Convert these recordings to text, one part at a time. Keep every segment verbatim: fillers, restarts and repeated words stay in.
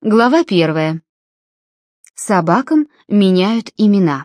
Глава первая. Собакам меняют имена.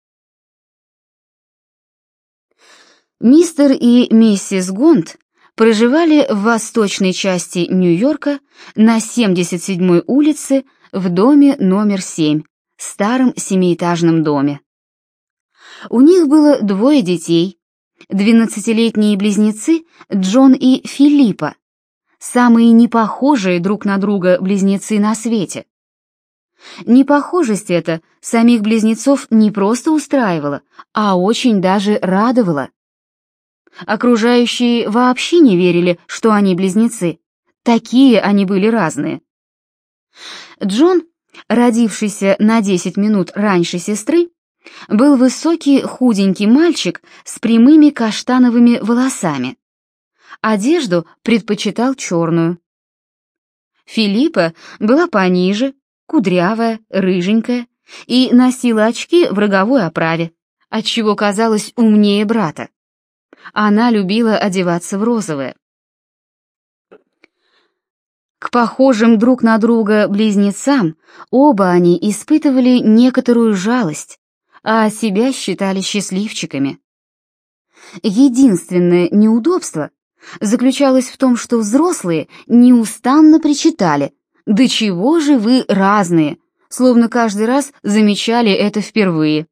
Мистер и миссис Гонт проживали в восточной части Нью-Йорка на семьдесят седьмой улице в доме номер семь, старом семиэтажном доме. У них было двое детей, двенадцатилетние близнецы Джон и Филиппа, самые непохожие друг на друга близнецы на свете. Непохожесть эта самих близнецов не просто устраивала, а очень даже радовала. Окружающие вообще не верили, что они близнецы. Такие они были разные. Джон, родившийся на десять минут раньше сестры, был высокий худенький мальчик с прямыми каштановыми волосами. Одежду предпочитал черную. Филиппа была пониже, кудрявая, рыженькая и носила очки в роговой оправе, отчего казалась умнее брата. Она любила одеваться в розовое. К похожим друг на друга близнецам оба они испытывали некоторую жалость, а себя считали счастливчиками. Единственное неудобство заключалось в том, что взрослые неустанно причитали: «Да чего же вы разные», словно каждый раз замечали это впервые.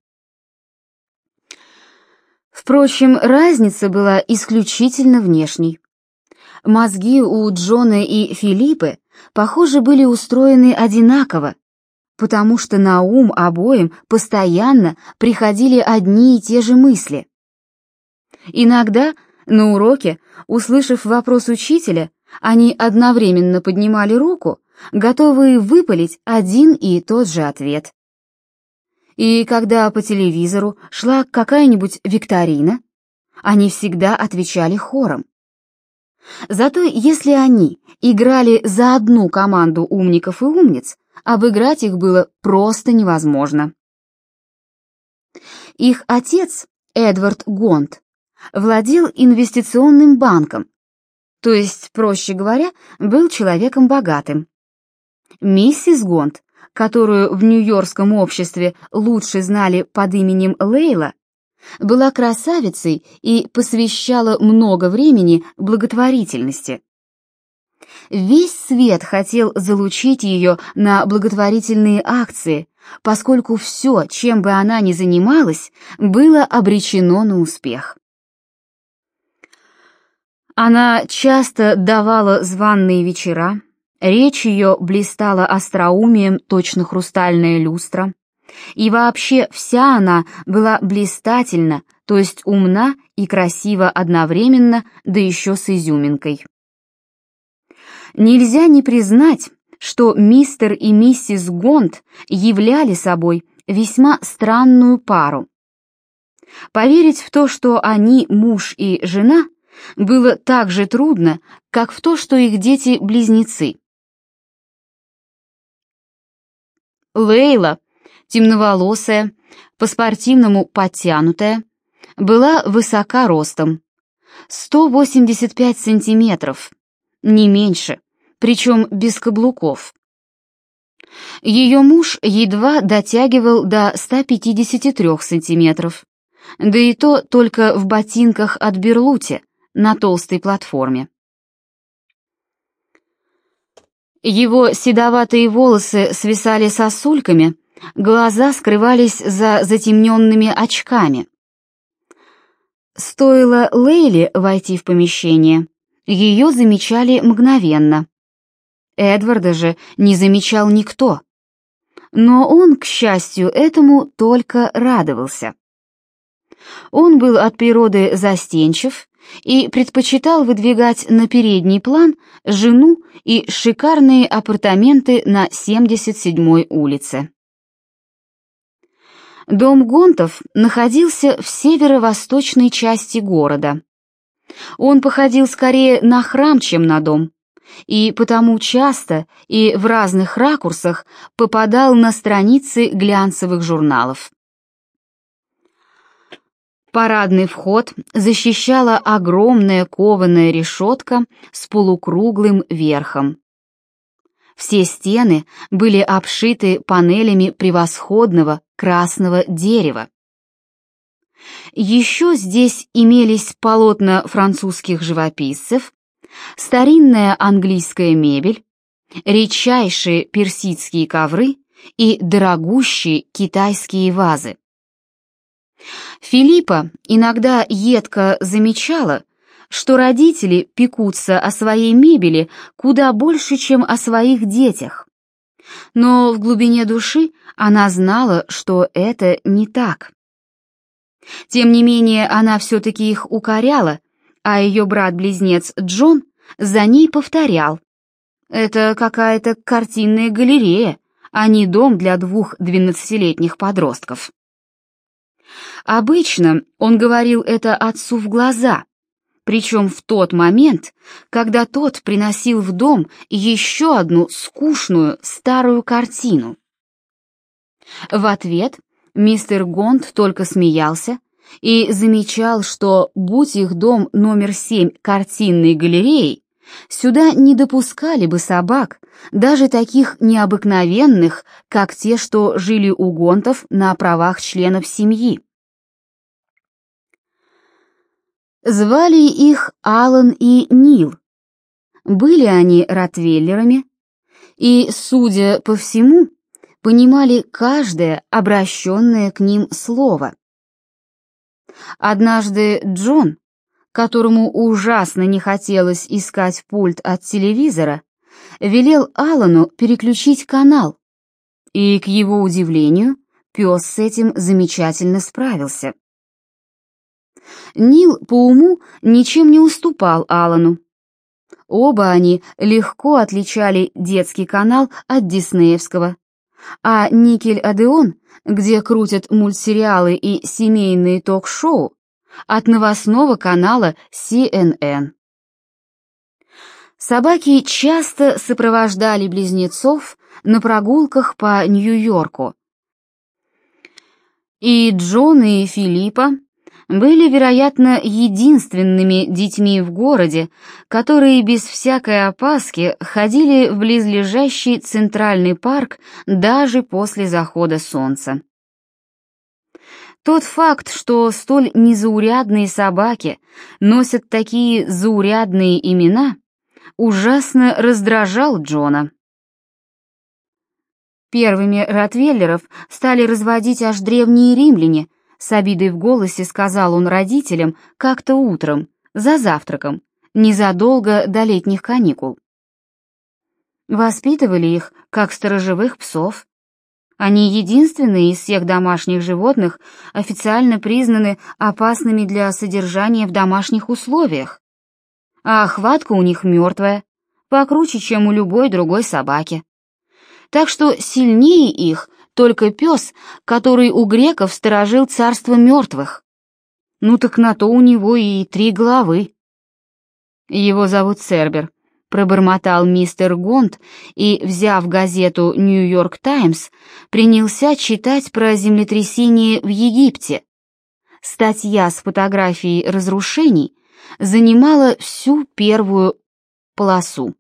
Впрочем, разница была исключительно внешней. Мозги у Джона и Филиппы, похоже, были устроены одинаково, потому что на ум обоим постоянно приходили одни и те же мысли. Иногда на уроке, услышав вопрос учителя, они одновременно поднимали руку, готовые выпалить один и тот же ответ. И когда по телевизору шла какая-нибудь викторина, они всегда отвечали хором. Зато если они играли за одну команду умников и умниц, обыграть их было просто невозможно. Их отец, Эдвард Гонт, владел инвестиционным банком, то есть, проще говоря, был человеком богатым. Миссис Гонт, которую в нью-йоркском обществе лучше знали под именем Лейла, была красавицей и посвящала много времени благотворительности. Весь свет хотел залучить ее на благотворительные акции, поскольку все, чем бы она ни занималась, было обречено на успех. Она часто давала званые вечера, речь ее блистала остроумием, точно хрустальная люстра, и вообще вся она была блистательна, то есть умна и красива одновременно, да еще с изюминкой. Нельзя не признать, что мистер и миссис Гонт являли собой весьма странную пару. Поверить в то, что они муж и жена, было так же трудно, как в то, что их дети близнецы. Лейла, темноволосая, по-спортивному подтянутая, была высока ростом, сто восемьдесят пять сантиметров, не меньше, причем без каблуков. Ее муж едва дотягивал до ста пятидесяти трёх сантиметров, да и то только в ботинках от Берлути на толстой платформе. Его седоватые волосы свисали сосульками, глаза скрывались за затемненными очками. Стоило Лейле войти в помещение, ее замечали мгновенно. Эдварда же не замечал никто, но он, к счастью, этому только радовался. Он был от природы застенчив и предпочитал выдвигать на передний план жену и шикарные апартаменты на семьдесят седьмой улице. Дом Гонтов находился в северо-восточной части города. Он походил скорее на храм, чем на дом, и потому часто и в разных ракурсах попадал на страницы глянцевых журналов. Парадный вход защищала огромная кованая решетка с полукруглым верхом. Все стены были обшиты панелями превосходного красного дерева. Еще здесь имелись полотна французских живописцев, старинная английская мебель, редчайшие персидские ковры и дорогущие китайские вазы. Филиппа иногда едко замечала, что родители пекутся о своей мебели куда больше, чем о своих детях. Но в глубине души она знала, что это не так. Тем не менее, она все-таки их укоряла, а ее брат-близнец Джон за ней повторял: «Это какая-то картинная галерея, а не дом для двух двенадцатилетних подростков». Обычно он говорил это отцу в глаза, причем в тот момент, когда тот приносил в дом еще одну скучную старую картину. В ответ мистер Гонт только смеялся и замечал, что, будь их дом номер семь картинной галереей, сюда не допускали бы собак, даже таких необыкновенных, как те, что жили у Гонтов на правах членов семьи. Звали их Алан и Нил. Были они ротвейлерами и, судя по всему, понимали каждое обращенное к ним слово. Однажды Джон, которому ужасно не хотелось искать пульт от телевизора, велел Алану переключить канал, и, к его удивлению, пес с этим замечательно справился. Нил по уму ничем не уступал Алану. Оба они легко отличали детский канал от диснеевского, а Никель-Одеон, где крутят мультсериалы и семейные ток-шоу, от новостного канала си эн эн. Собаки часто сопровождали близнецов на прогулках по Нью-Йорку. И Джон и Филиппа были, вероятно, единственными детьми в городе, которые без всякой опаски ходили в близлежащий Центральный парк даже после захода солнца. Тот факт, что столь незаурядные собаки носят такие заурядные имена, ужасно раздражал Джона. Первыми ротвейлеров стали разводить аж древние римляне, с обидой в голосе сказал он родителям как-то утром, за завтраком, незадолго до летних каникул. Воспитывали их, как сторожевых псов. Они единственные из всех домашних животных официально признаны опасными для содержания в домашних условиях. А хватка у них мертвая, покруче, чем у любой другой собаки. Так что сильнее их только пес, который у греков сторожил царство мертвых. Ну так на то у него и три головы. Его зовут Цербер, пробормотал мистер Гонт и, взяв газету «Нью-Йорк Таймс», принялся читать про землетрясение в Египте. Статья с фотографией разрушений занимала всю первую полосу.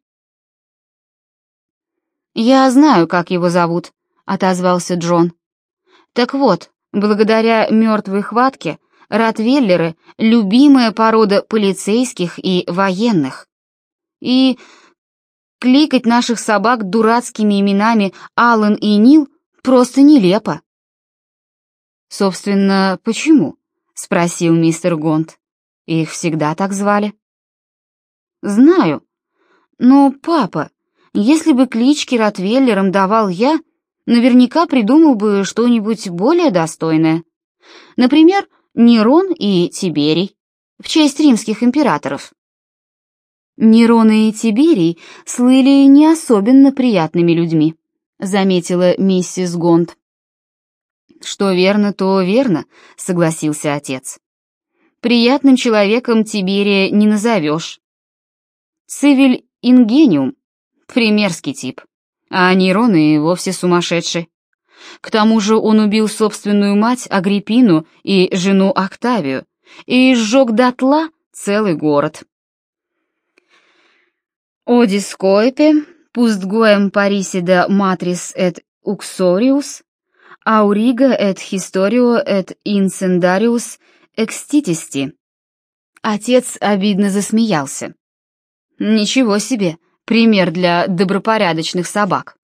«Я знаю, как его зовут», — отозвался Джон. «Так вот, благодаря мертвой хватке ротвейлеры — любимая порода полицейских и военных. И кликать наших собак дурацкими именами Алан и Нил просто нелепо». «Собственно, почему?» — спросил мистер Гонт. «Их всегда так звали». «Знаю. Но, папа, если бы клички ротвейлерам давал я, наверняка придумал бы что-нибудь более достойное. Например, Нерон и Тиберий, в честь римских императоров». «Нерон и Тиберий слыли не особенно приятными людьми», — заметила миссис Гонт. «Что верно, то верно», — согласился отец. «Приятным человеком Тиберия не назовешь. Цивиль ингениум — примерский тип, а Нерон и вовсе сумасшедший. К тому же он убил собственную мать Агриппину и жену Октавию и сжег дотла целый город». «О дискоипе Pust goem parisida matris et uxorius, auriga et historio et incendarius extitisti». Отец обидно засмеялся. Ничего себе, пример для добропорядочных собак.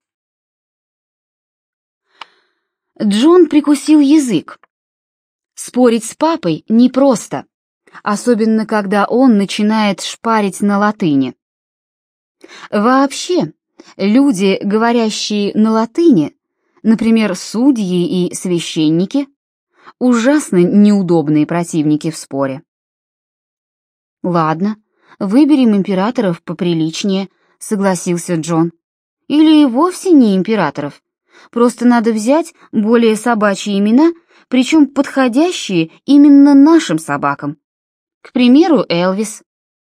Джон прикусил язык. Спорить с папой непросто, особенно когда он начинает шпарить на латыни. Вообще, люди, говорящие на латыни, например, судьи и священники, ужасно неудобные противники в споре. «Ладно, выберем императоров поприличнее», — согласился Джон. «Или вовсе не императоров. Просто надо взять более собачьи имена, причем подходящие именно нашим собакам. К примеру, Элвис».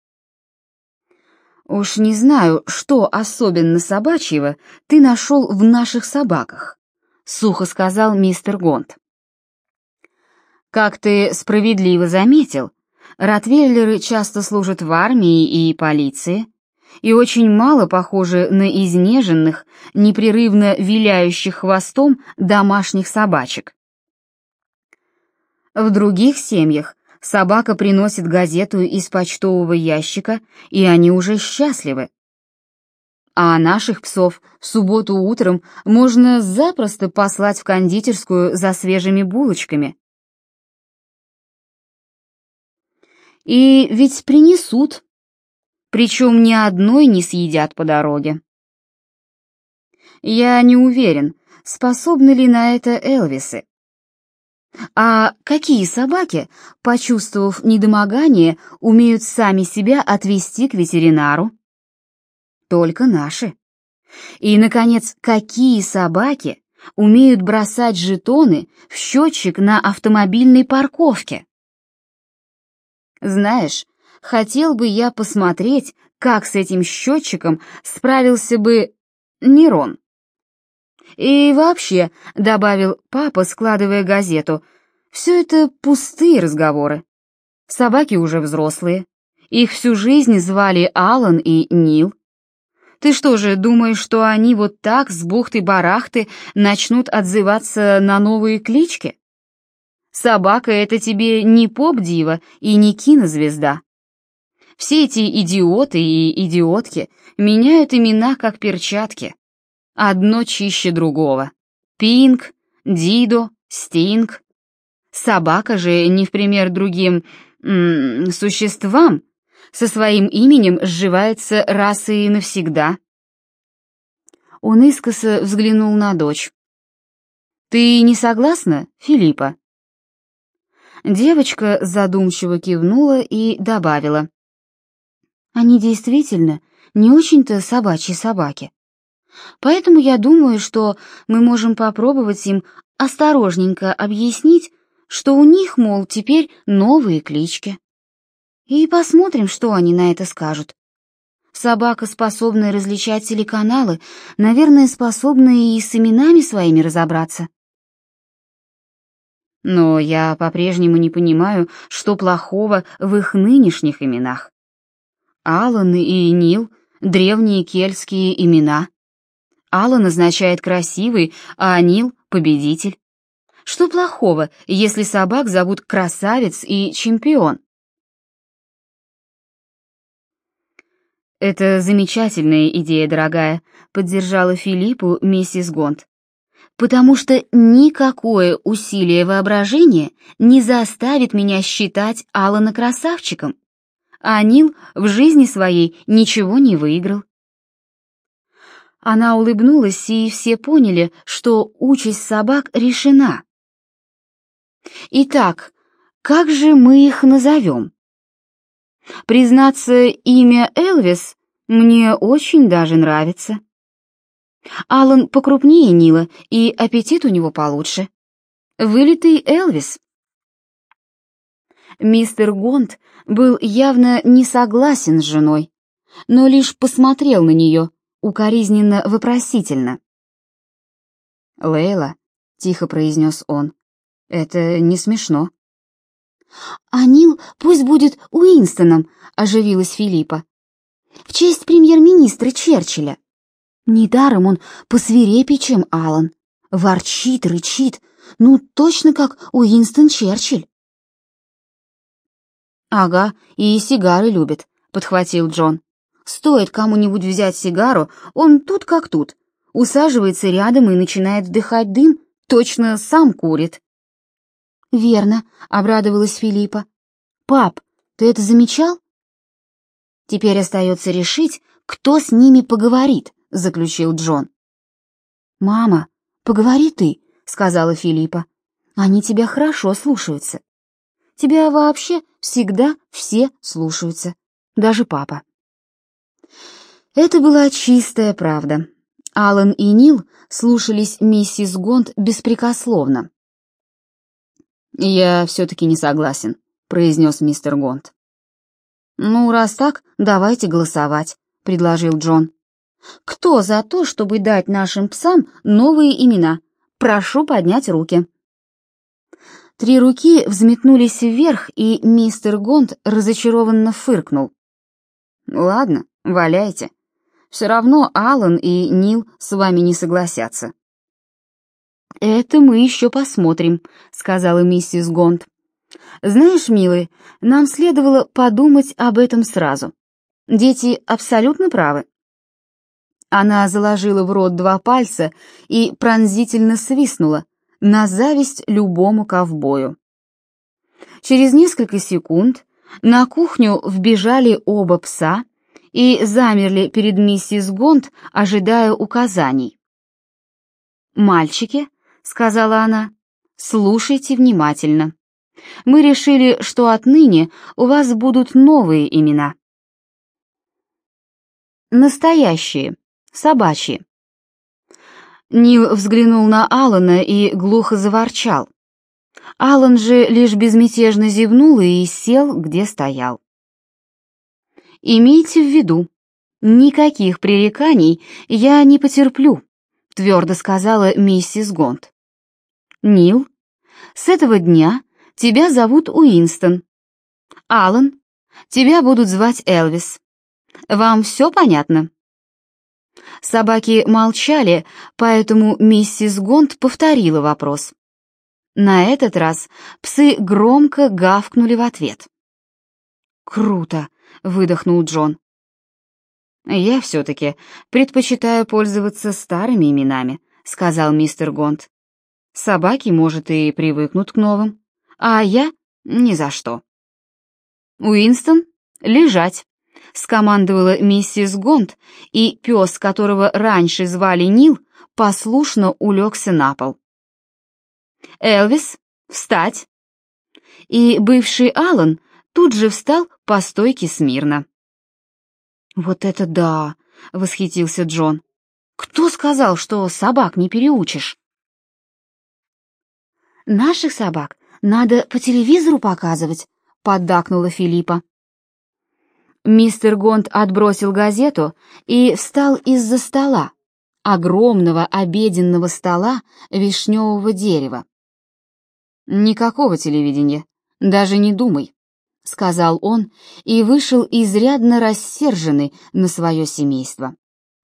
«Уж не знаю, что особенно собачьего ты нашел в наших собаках», — сухо сказал мистер Гонт. «Как ты справедливо заметил, ротвейлеры часто служат в армии и полиции и очень мало похожи на изнеженных, непрерывно виляющих хвостом домашних собачек. В других семьях собака приносит газету из почтового ящика, и они уже счастливы. А наших псов в субботу утром можно запросто послать в кондитерскую за свежими булочками. И ведь принесут, причем ни одной не съедят по дороге. Я не уверен, способны ли на это Элвисы. А какие собаки, почувствовав недомогание, умеют сами себя отвезти к ветеринару? Только наши. И, наконец, какие собаки умеют бросать жетоны в счетчик на автомобильной парковке? Знаешь, хотел бы я посмотреть, как с этим счетчиком справился бы Нерон. И вообще, — добавил папа, складывая газету, — все это пустые разговоры. Собаки уже взрослые. Их всю жизнь звали Алан и Нил. Ты что же, думаешь, что они вот так с бухты-барахты начнут отзываться на новые клички? Собака — это тебе не поп-дива и не кинозвезда. Все эти идиоты и идиотки меняют имена как перчатки. Одно чище другого. Пинк, Дидо, Стинг. Собака же, не в пример другим м -м, существам, со своим именем сживается раз и навсегда. Он искоса взглянул на дочь. «Ты не согласна, Филиппа?» Девочка задумчиво кивнула и добавила. «Они действительно не очень-то собачьи собаки. Поэтому я думаю, что мы можем попробовать им осторожненько объяснить, что у них, мол, теперь новые клички. И посмотрим, что они на это скажут. Собака, способная различать телеканалы, наверное, способна и с именами своими разобраться». Но я по-прежнему не понимаю, что плохого в их нынешних именах. Алан и Нил — древние кельтские имена. Алан означает «красивый», а Нил — «победитель». Что плохого, если собак зовут «красавец» и «чемпион»? «Это замечательная идея, дорогая», — поддержала Филиппу миссис Гонт. «Потому что никакое усилие воображения не заставит меня считать Алана красавчиком, а Нил в жизни своей ничего не выиграл». Она улыбнулась, и все поняли, что участь собак решена. «Итак, как же мы их назовем?» Признаться, имя Элвис мне очень даже нравится. Алан покрупнее Нила, и аппетит у него получше. Вылитый Элвис. Мистер Гонт был явно не согласен с женой, но лишь посмотрел на нее, укоризненно вопросительно. «Лейла», — тихо произнес он, — «это не смешно». «А Нил пусть будет Уинстоном», — оживилась Филиппа, — «в честь премьер-министра Черчилля». Недаром он посвирепее, чем Алан. Ворчит, рычит, ну точно как Уинстон Черчилль. «Ага, и сигары любит», — подхватил Джон. «Стоит кому-нибудь взять сигару, он тут как тут, усаживается рядом и начинает вдыхать дым, точно сам курит». «Верно», — обрадовалась Филиппа. «Пап, ты это замечал?» «Теперь остается решить, кто с ними поговорит», — заключил Джон. «Мама, поговори ты», — сказала Филиппа. «Они тебя хорошо слушаются. Тебя вообще всегда все слушаются, даже папа». Это была чистая правда. Алан и Нил слушались миссис Гонт беспрекословно. «Я все-таки не согласен», — произнес мистер Гонт. «Ну, раз так, давайте голосовать», — предложил Джон. «Кто за то, чтобы дать нашим псам новые имена? Прошу поднять руки». Три руки взметнулись вверх, и мистер Гонт разочарованно фыркнул. «Ладно, валяйте. Все равно Алан и Нил с вами не согласятся». «Это мы еще посмотрим», — сказала миссис Гонт. «Знаешь, милый, нам следовало подумать об этом сразу. Дети абсолютно правы». Она заложила в рот два пальца и пронзительно свистнула, на зависть любому ковбою. Через несколько секунд на кухню вбежали оба пса и замерли перед миссис Гонт, ожидая указаний. «Мальчики», — сказала она, — «слушайте внимательно. Мы решили, что отныне у вас будут новые имена. Настоящие, собачьи». Нил взглянул на Алана и глухо заворчал. Алан же лишь безмятежно зевнул и сел, где стоял. «Имейте в виду, никаких пререканий я не потерплю», — твердо сказала миссис Гонт. «Нил, с этого дня тебя зовут Уинстон. Алан, тебя будут звать Элвис. Вам все понятно?» Собаки молчали, поэтому миссис Гонт повторила вопрос. На этот раз псы громко гавкнули в ответ. «Круто!» — выдохнул Джон. «Я все-таки предпочитаю пользоваться старыми именами», — сказал мистер Гонт. «Собаки, может, и привыкнут к новым, а я — ни за что». «Уинстон, лежать!» — скомандовала миссис Гонт, и пес, которого раньше звали Нил, послушно улегся на пол. «Элвис, встать!» И бывший Алан тут же встал по стойке смирно. «Вот это да!» — восхитился Джон. «Кто сказал, что собак не переучишь?» «Наших собак надо по телевизору показывать», — поддакнула Филиппа. Мистер Гонт отбросил газету и встал из-за стола, огромного обеденного стола вишневого дерева. «Никакого телевидения, даже не думай», — сказал он и вышел изрядно рассерженный на свое семейство.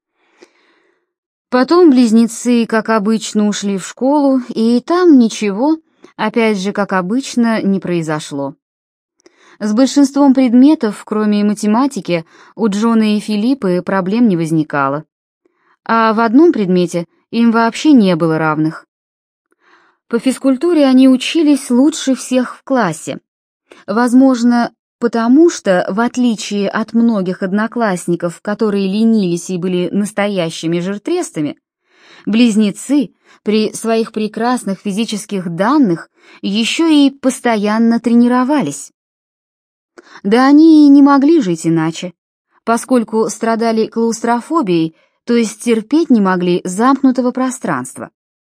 Потом близнецы, как обычно, ушли в школу, и там ничего, опять же, как обычно, не произошло. С большинством предметов, кроме математики, у Джона и Филиппы проблем не возникало. А в одном предмете им вообще не было равных. По физкультуре они учились лучше всех в классе. Возможно, потому что, в отличие от многих одноклассников, которые ленились и были настоящими жиртрестами, близнецы при своих прекрасных физических данных еще и постоянно тренировались. Да они и не могли жить иначе, поскольку страдали клаустрофобией, то есть терпеть не могли замкнутого пространства.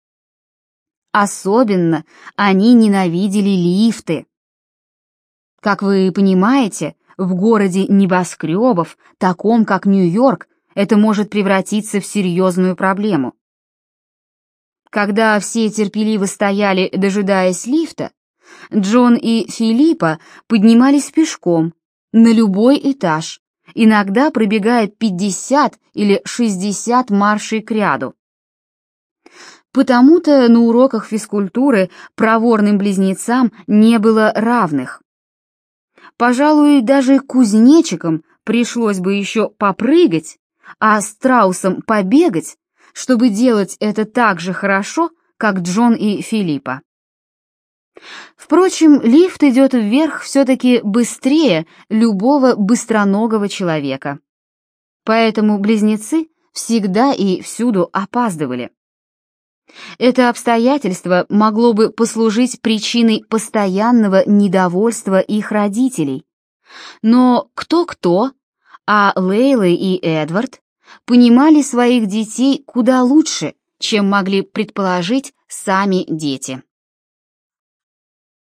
Особенно они ненавидели лифты. Как вы понимаете, в городе небоскребов, таком как Нью-Йорк, это может превратиться в серьезную проблему. Когда все терпеливо стояли, дожидаясь лифта, Джон и Филиппа поднимались пешком на любой этаж иногда пробегает пятьдесят или шестьдесят маршей кряду. Потому-то на уроках физкультуры проворным близнецам не было равных. Пожалуй, даже кузнечикам пришлось бы еще попрыгать, а страусам побегать, чтобы делать это так же хорошо, как Джон и Филиппа. Впрочем, лифт идет вверх все-таки быстрее любого быстроногого человека. Поэтому близнецы всегда и всюду опаздывали. Это обстоятельство могло бы послужить причиной постоянного недовольства их родителей. Но кто-кто, а Лейла и Эдвард понимали своих детей куда лучше, чем могли предположить сами дети.